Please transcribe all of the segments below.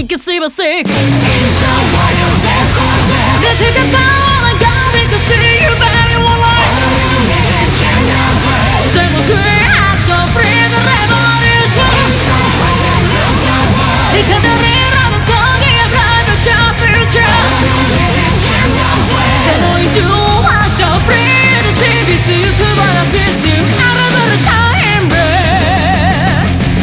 gets even sick. This is the time I got me to see you, baby, one life. Demonstrate action, bring the revolution. Because the real of the song is right to your future. Demo into what you're bringing to see this is to what I'm teaching. Out of the shine breath.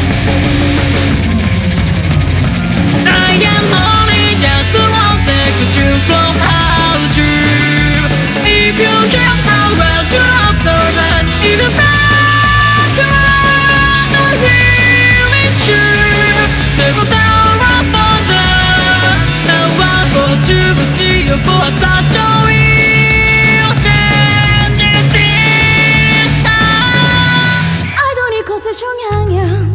I am only just the one that could you from how to. If you can't tell well to observe it, even back to the really sure. Several down right for that. Now I want to see you for a touch of real change. I don't need concession, yeah.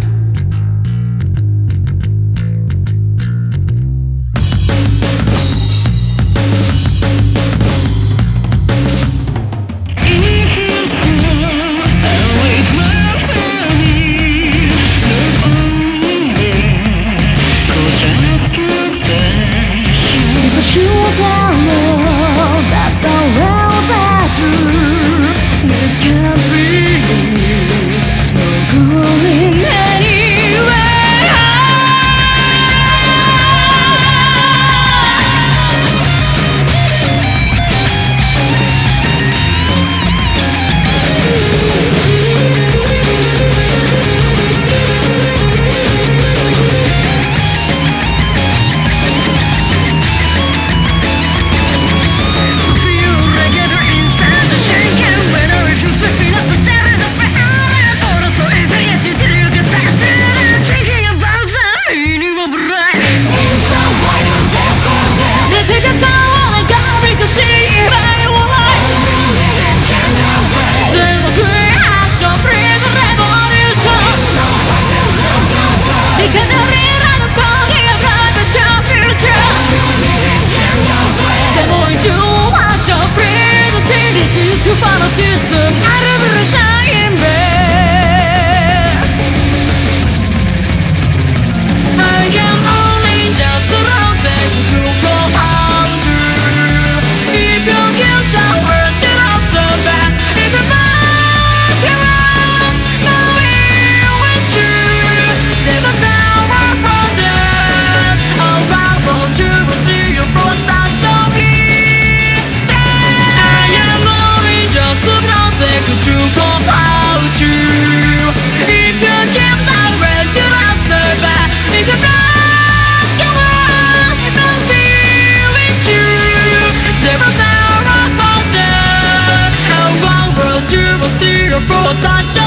To follow just out of the shining bed. I am only just the wrong thing to go out through. If you give the word to also back, if you back around, no it was true. Never tell her from there. Around what you will see your front side show me. Could you go out you? If you can't already to answer back, if you're not gonna not feeling you, there was a rock on there. How long will you see your full touch?